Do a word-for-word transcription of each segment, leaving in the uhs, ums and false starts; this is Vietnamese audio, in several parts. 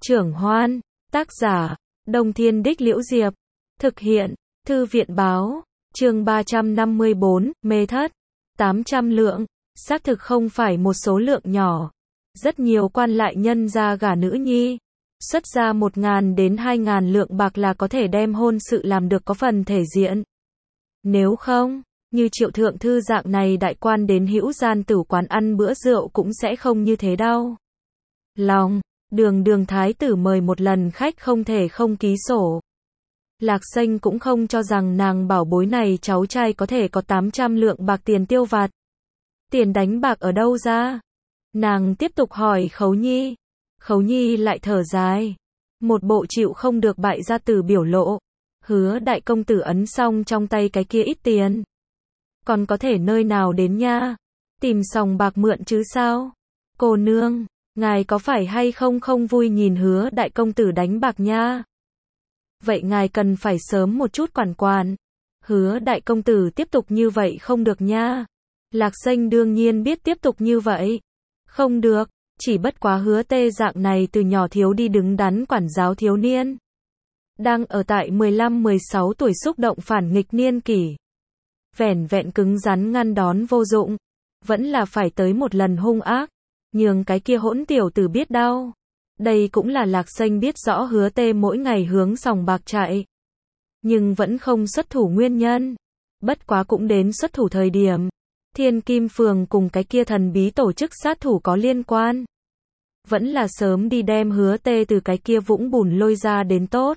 Trưởng Hoan, tác giả, Đông Thiên Đích Liễu Diệp, thực hiện, Thư viện Báo, chương ba trăm năm mươi bốn, mê thất, tám trăm lượng, xác thực không phải một số lượng nhỏ. Rất nhiều quan lại nhân gia gả nữ nhi, xuất ra một ngàn đến hai ngàn lượng bạc là có thể đem hôn sự làm được có phần thể diện. Nếu không, như Triệu Thượng Thư dạng này đại quan đến hữu gian tử quán ăn bữa rượu cũng sẽ không như thế đâu. Lòng, đường đường thái tử mời một lần khách không thể không ký sổ. Lạc Xanh cũng không cho rằng nàng bảo bối này cháu trai có thể có tám trăm lượng bạc tiền tiêu vặt. Tiền đánh bạc ở đâu ra? Nàng tiếp tục hỏi Khấu Nhi. Khấu Nhi lại thở dài. Một bộ chịu không được bại gia tử biểu lộ. Hứa đại công tử ấn xong trong tay cái kia ít tiền. Còn có thể nơi nào đến nha? Tìm sòng bạc mượn chứ sao? Cô nương, ngài có phải hay không không vui nhìn hứa đại công tử đánh bạc nha? Vậy ngài cần phải sớm một chút quản quản. Hứa đại công tử tiếp tục như vậy không được nha. Lạc Xanh đương nhiên biết tiếp tục như vậy. Không được, chỉ bất quá hứa tê dạng này từ nhỏ thiếu đi đứng đắn quản giáo thiếu niên. Đang ở tại mười lăm mười sáu tuổi xúc động phản nghịch niên kỷ. Vẻn vẹn cứng rắn ngăn đón vô dụng. Vẫn là phải tới một lần hung ác. Nhường cái kia hỗn tiểu tử biết đau. Đây cũng là Lạc Xanh biết rõ hứa tê mỗi ngày hướng sòng bạc chạy. Nhưng vẫn không xuất thủ nguyên nhân. Bất quá cũng đến xuất thủ thời điểm. Thiên Kim Phường cùng cái kia thần bí tổ chức sát thủ có liên quan. Vẫn là sớm đi đem hứa tê từ cái kia vũng bùn lôi ra đến tốt.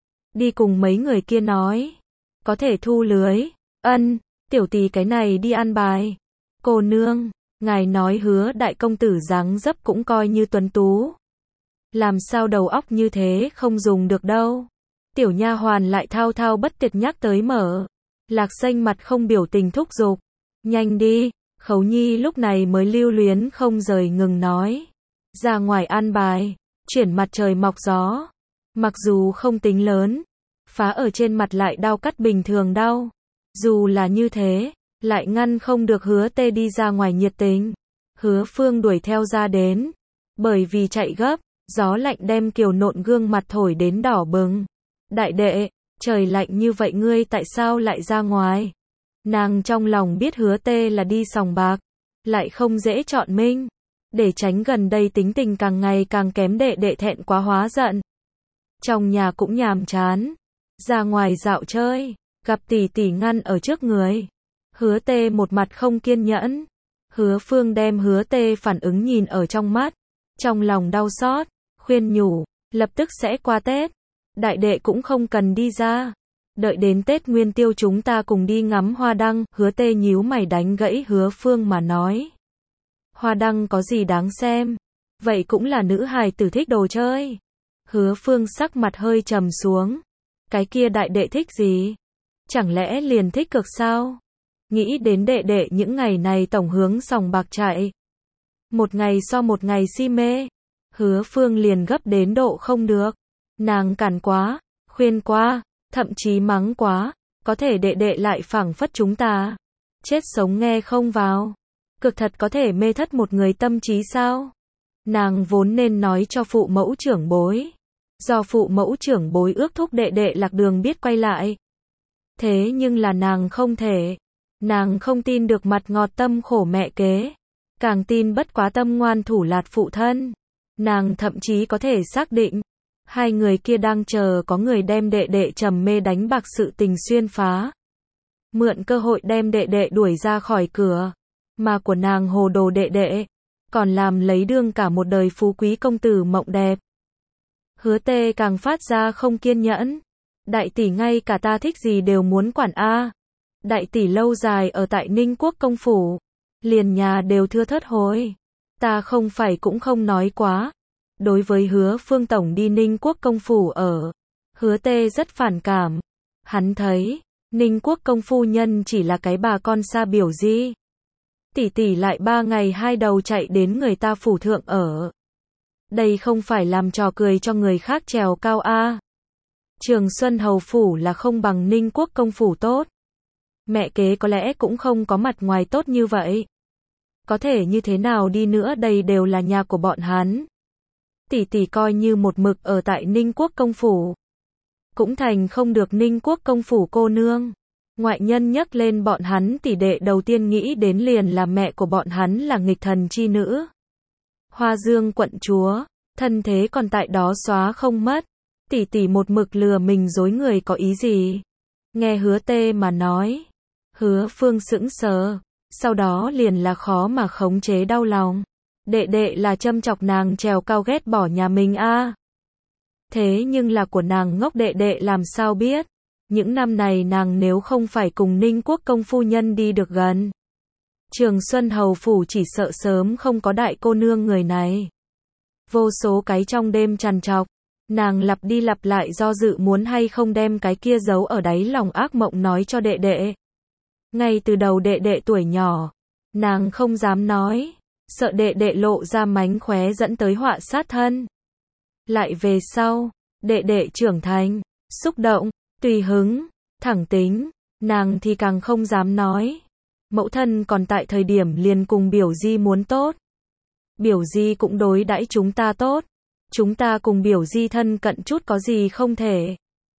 Đi cùng mấy người kia nói. Có thể thu lưới. Ân, tiểu tỷ cái này đi ăn bài. Cô nương, ngài nói hứa đại công tử dáng dấp cũng coi như tuấn tú. Làm sao đầu óc như thế không dùng được đâu. Tiểu nha hoàn lại thao thao bất tuyệt nhắc tới mở. Lạc Xanh mặt không biểu tình thúc giục. Nhanh đi, Khấu Nhi lúc này mới lưu luyến không rời ngừng nói. Ra ngoài ăn bài, chuyển mặt trời mọc gió. Mặc dù không tính lớn, phá ở trên mặt lại đau cắt bình thường đau. Dù là như thế, lại ngăn không được hứa tê đi ra ngoài nhiệt tình. Hứa Phương đuổi theo ra đến. Bởi vì chạy gấp, gió lạnh đem kiều nộn gương mặt thổi đến đỏ bừng. Đại đệ, trời lạnh như vậy ngươi tại sao lại ra ngoài? Nàng trong lòng biết hứa tê là đi sòng bạc, lại không dễ chọn minh. Để tránh gần đây tính tình càng ngày càng kém đệ đệ thẹn quá hóa giận. Trong nhà cũng nhàm chán. Ra ngoài dạo chơi, gặp tỷ tỷ ngăn ở trước người. Hứa tê một mặt không kiên nhẫn. Hứa Phương đem hứa tê phản ứng nhìn ở trong mắt. Trong lòng đau xót, khuyên nhủ, lập tức sẽ qua Tết. Đại đệ cũng không cần đi ra. Đợi đến Tết Nguyên Tiêu chúng ta cùng đi ngắm hoa đăng. Hứa tê nhíu mày đánh gãy Hứa Phương mà nói. Hoa đăng có gì đáng xem? Vậy cũng là nữ hài tử thích đồ chơi. Hứa Phương sắc mặt hơi trầm xuống. Cái kia đại đệ thích gì? Chẳng lẽ liền thích cực sao? Nghĩ đến đệ đệ những ngày này tổng hướng sòng bạc chạy. Một ngày so một ngày si mê. Hứa Phương liền gấp đến độ không được. Nàng cản quá, khuyên quá, thậm chí mắng quá. Có thể đệ đệ lại phảng phất chúng ta. Chết sống nghe không vào. Cực thật có thể mê thất một người tâm trí sao? Nàng vốn nên nói cho phụ mẫu trưởng bối. Do phụ mẫu trưởng bối ước thúc đệ đệ lạc đường biết quay lại. Thế nhưng là nàng không thể. Nàng không tin được mặt ngọt tâm khổ mẹ kế. Càng tin bất quá tâm ngoan thủ lạt phụ thân. Nàng thậm chí có thể xác định. Hai người kia đang chờ có người đem đệ đệ trầm mê đánh bạc sự tình xuyên phá. Mượn cơ hội đem đệ đệ đuổi ra khỏi cửa. Mà của nàng hồ đồ đệ đệ. Còn làm lấy đương cả một đời phú quý công tử mộng đẹp. Hứa tê càng phát ra không kiên nhẫn. Đại tỷ ngay cả ta thích gì đều muốn quản a. Đại tỷ lâu dài ở tại Ninh Quốc công phủ. Liền nhà đều thưa thớt hối. Ta không phải cũng không nói quá. Đối với Hứa Phương tổng đi Ninh Quốc công phủ ở. Hứa tê rất phản cảm. Hắn thấy, Ninh Quốc công phu nhân chỉ là cái bà con xa biểu di. Tỷ tỷ lại ba ngày hai đầu chạy đến người ta phủ thượng ở. Đây không phải làm trò cười cho người khác trèo cao a. Trường Xuân Hầu phủ là không bằng Ninh Quốc công phủ tốt. Mẹ kế có lẽ cũng không có mặt ngoài tốt như vậy. Có thể như thế nào đi nữa đây đều là nhà của bọn hắn. tỷ tỷ coi như một mực ở tại Ninh Quốc công phủ. Cũng thành không được Ninh Quốc công phủ cô nương. Ngoại nhân nhắc lên bọn hắn tỷ đệ đầu tiên nghĩ đến liền là mẹ của bọn hắn là nghịch thần chi nữ. Hoa Dương quận chúa, thân thế còn tại đó xóa không mất. Tỷ tỷ một mực lừa mình dối người có ý gì? Nghe Hứa Tê mà nói. Hứa Phương sững sờ, sau đó liền là khó mà khống chế đau lòng. Đệ đệ là châm chọc nàng trèo cao ghét bỏ nhà mình a. À. Thế nhưng là của nàng ngốc đệ đệ làm sao biết? Những năm này nàng nếu không phải cùng Ninh Quốc công phu nhân đi được gần. Trường Xuân Hầu phủ chỉ sợ sớm không có đại cô nương người này. Vô số cái trong đêm trằn trọc, nàng lặp đi lặp lại do dự muốn hay không đem cái kia giấu ở đáy lòng ác mộng nói cho đệ đệ. Ngay từ đầu đệ đệ tuổi nhỏ, nàng không dám nói, sợ đệ đệ lộ ra mánh khóe dẫn tới họa sát thân. Lại về sau, đệ đệ trưởng thành, xúc động, tùy hứng, thẳng tính, nàng thì càng không dám nói. Mẫu thân còn tại thời điểm liền cùng biểu di muốn tốt. Biểu di cũng đối đãi chúng ta tốt. Chúng ta cùng biểu di thân cận chút có gì không thể.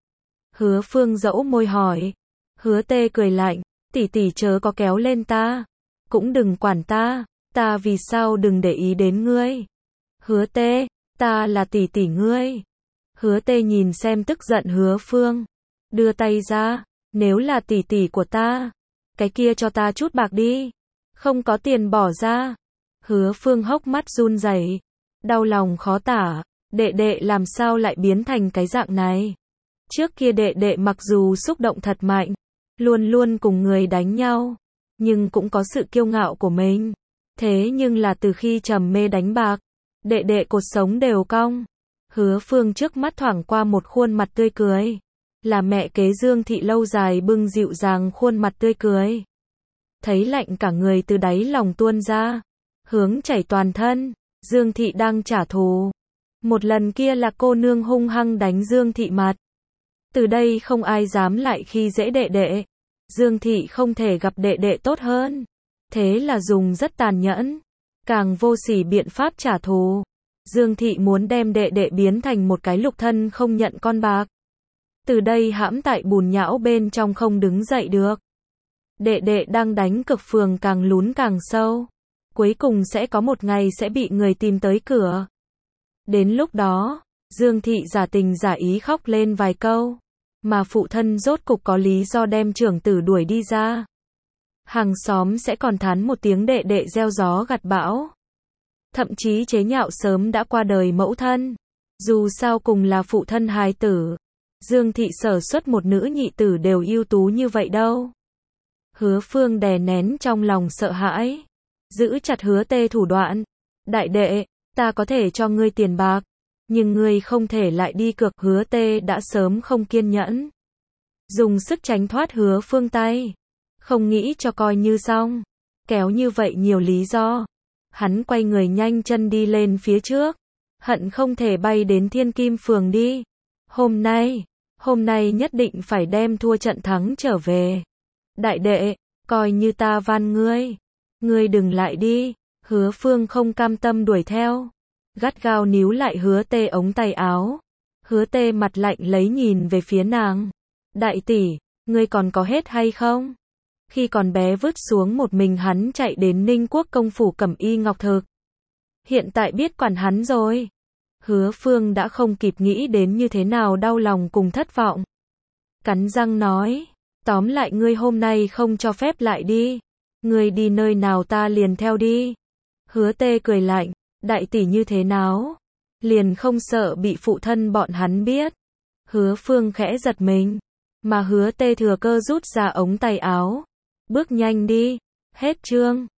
Hứa Phương dẫu môi hỏi. Hứa Tê cười lạnh, tỷ tỷ chớ có kéo lên ta. Cũng đừng quản ta, ta vì sao đừng để ý đến ngươi. Hứa Tê, ta là tỷ tỷ ngươi. Hứa Tê nhìn xem tức giận Hứa Phương. Đưa tay ra, nếu là tỷ tỷ của ta, cái kia cho ta chút bạc đi. Không có tiền bỏ ra. Hứa Phương hốc mắt run rẩy, đau lòng khó tả, đệ đệ làm sao lại biến thành cái dạng này. Trước kia đệ đệ mặc dù xúc động thật mạnh, luôn luôn cùng người đánh nhau, nhưng cũng có sự kiêu ngạo của mình. Thế nhưng là từ khi trầm mê đánh bạc, đệ đệ cột sống đều cong. Hứa Phương trước mắt thoảng qua một khuôn mặt tươi cười. Là mẹ kế Dương Thị lâu dài bưng dịu dàng khuôn mặt tươi cười. Thấy lạnh cả người từ đáy lòng tuôn ra, hướng chảy toàn thân. Dương Thị đang trả thù. Một lần kia là cô nương hung hăng đánh Dương Thị mặt. Từ đây không ai dám lại khi dễ đệ đệ. Dương Thị không thể gặp đệ đệ tốt hơn. Thế là dùng rất tàn nhẫn, càng vô sỉ biện pháp trả thù. Dương Thị muốn đem đệ đệ biến thành một cái lục thân không nhận con bạc. Từ đây hãm tại bùn nhão bên trong không đứng dậy được. Đệ đệ đang đánh cực phường càng lún càng sâu. Cuối cùng sẽ có một ngày sẽ bị người tìm tới cửa. Đến lúc đó, Dương Thị giả tình giả ý khóc lên vài câu. Mà phụ thân rốt cục có lý do đem trưởng tử đuổi đi ra. Hàng xóm sẽ còn thán một tiếng đệ đệ gieo gió gặt bão. Thậm chí chế nhạo sớm đã qua đời mẫu thân. Dù sao cùng là phụ thân hài tử. Dương Thị sở xuất một nữ nhị tử đều ưu tú như vậy đâu. Hứa Phương đè nén trong lòng sợ hãi. Giữ chặt Hứa Tê thủ đoạn. Đại đệ, ta có thể cho ngươi tiền bạc. Nhưng ngươi không thể lại đi cược. Hứa Tê đã sớm không kiên nhẫn. Dùng sức tránh thoát Hứa Phương tay. Không nghĩ cho coi như xong. Kéo như vậy nhiều lý do. Hắn quay người nhanh chân đi lên phía trước. Hận không thể bay đến Thiên Kim Phường đi. Hôm nay, hôm nay nhất định phải đem thua trận thắng trở về. Đại đệ, coi như ta van ngươi. Ngươi đừng lại đi. Hứa Phương không cam tâm đuổi theo. Gắt gao níu lại Hứa Tê ống tay áo. Hứa Tê mặt lạnh lấy nhìn về phía nàng. Đại tỷ, ngươi còn có hết hay không? Khi còn bé vứt xuống một mình hắn chạy đến Ninh Quốc công phủ Cẩm Y Ngọc Thực. Hiện tại biết quản hắn rồi. Hứa Phương đã không kịp nghĩ đến như thế nào đau lòng cùng thất vọng. Cắn răng nói, tóm lại ngươi hôm nay không cho phép lại đi. Ngươi đi nơi nào ta liền theo đi. Hứa Tê cười lạnh, đại tỷ như thế nào? Liền không sợ bị phụ thân bọn hắn biết. Hứa Phương khẽ giật mình, mà Hứa Tê thừa cơ rút ra ống tay áo. Bước nhanh đi, hết chương.